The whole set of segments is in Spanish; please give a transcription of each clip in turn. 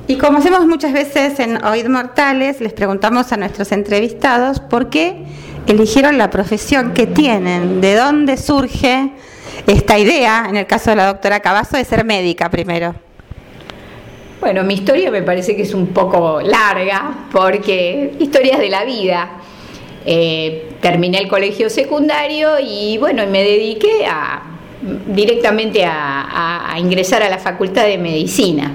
Y como hacemos muchas veces en Oíd Mortales, les preguntamos a nuestros entrevistados por qué eligieron la profesión que tienen, de dónde surge esta idea, en el caso de la doctora Cavazo, de ser médica primero. Bueno, mi historia me parece que es un poco larga, porque historias de la vida. Terminé el colegio secundario y bueno, me dediqué directamente a ingresar a la Facultad de Medicina.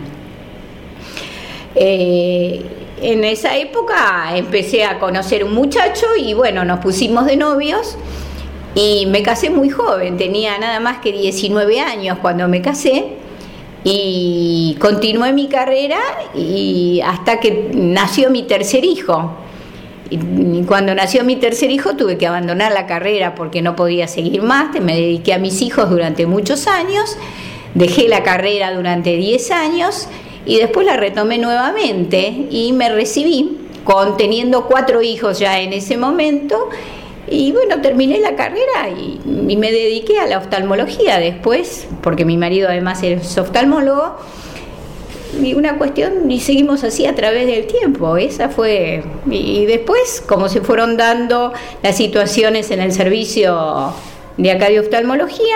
En esa época empecé a conocer un muchacho y bueno, nos pusimos de novios y me casé muy joven, tenía nada más que 19 años cuando me casé y continué mi carrera y hasta que nació mi tercer hijo. Y cuando nació mi tercer hijo tuve que abandonar la carrera porque no podía seguir más, me dediqué a mis hijos durante muchos años, dejé la carrera durante 10 años y después la retomé nuevamente y me recibí teniendo 4 hijos ya en ese momento y bueno, terminé la carrera y me dediqué a la oftalmología después, porque mi marido además es oftalmólogo. Y una cuestión, y seguimos así a través del tiempo, esa fue, y después como se fueron dando las situaciones en el servicio de acá de oftalmología,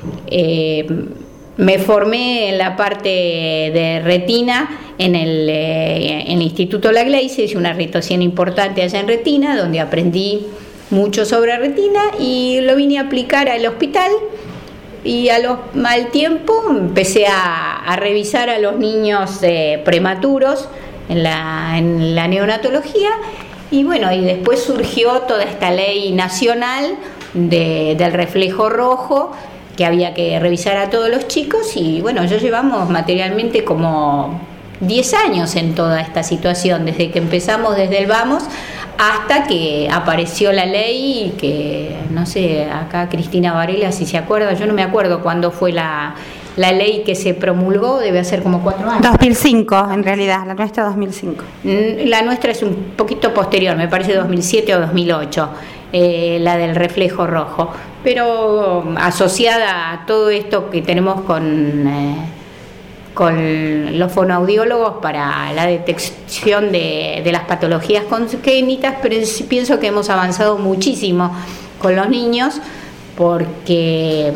me formé en la parte de retina en el Instituto La Iglesia, hice una rotación importante allá en retina, donde aprendí mucho sobre retina y lo vine a aplicar al hospital. Y al tiempo empecé a revisar a los niños prematuros en la neonatología y bueno, y después surgió toda esta ley nacional del reflejo rojo, que había que revisar a todos los chicos y bueno, ya llevamos materialmente como 10 años en toda esta situación, desde que empezamos desde el vamos hasta que apareció la ley y que, no sé, acá Cristina Varela, si se acuerda, yo no me acuerdo cuándo fue la ley que se promulgó, debe hacer como 4 años. 2005, en realidad, la nuestra 2005. La nuestra es un poquito posterior, me parece 2007 o 2008, la del reflejo rojo, pero asociada a todo esto que tenemos con los fonoaudiólogos para la detección de las patologías congénitas, pero pienso que hemos avanzado muchísimo con los niños porque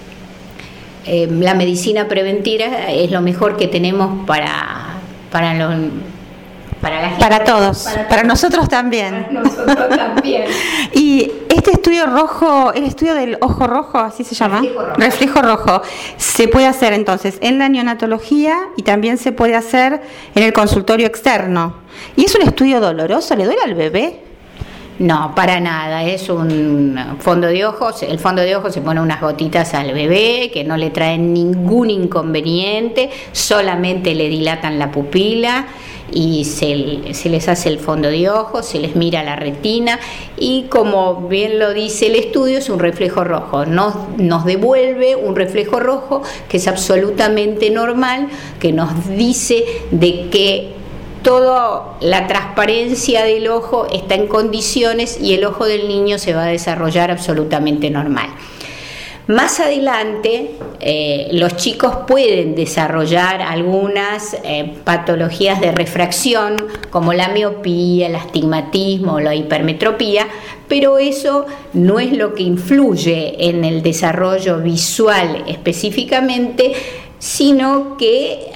la medicina preventiva es lo mejor que tenemos para la gente, para todos, para nosotros también. Para nosotros también. Y este estudio rojo, el estudio del ojo rojo, así se llama, reflejo rojo, se puede hacer entonces en la neonatología y también se puede hacer en el consultorio externo. ¿Y es un estudio doloroso? ¿Le duele al bebé? No, para nada, es un fondo de ojos. El fondo de ojos se pone unas gotitas al bebé que no le traen ningún inconveniente, solamente le dilatan la pupila y se les hace el fondo de ojos, se les mira la retina y como bien lo dice el estudio, es un reflejo rojo, nos devuelve un reflejo rojo que es absolutamente normal, que nos dice de que toda la transparencia del ojo está en condiciones y el ojo del niño se va a desarrollar absolutamente normal. Más adelante, los chicos pueden desarrollar algunas patologías de refracción, como la miopía, el astigmatismo o la hipermetropía, pero eso no es lo que influye en el desarrollo visual específicamente, sino que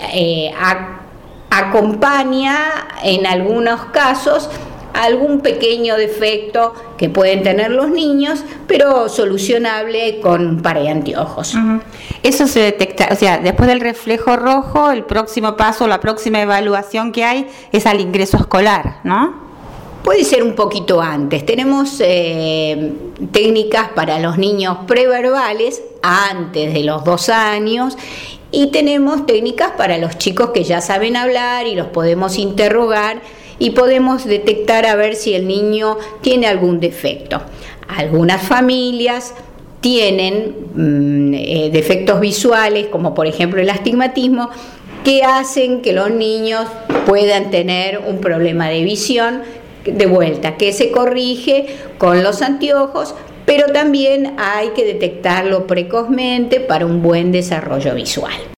acompaña en algunos casos algún pequeño defecto que pueden tener los niños, pero solucionable con un par de anteojos. Uh-huh. Eso se detecta, o sea, después del reflejo rojo, el próximo paso, la próxima evaluación que hay es al ingreso escolar, ¿no? Puede ser un poquito antes. Tenemos técnicas para los niños preverbales antes de los 2 años y tenemos técnicas para los chicos que ya saben hablar y los podemos interrogar y podemos detectar a ver si el niño tiene algún defecto. Algunas familias tienen defectos visuales, como por ejemplo el astigmatismo, que hacen que los niños puedan tener un problema de visión de vuelta, que se corrige con los anteojos, pero también hay que detectarlo precozmente para un buen desarrollo visual.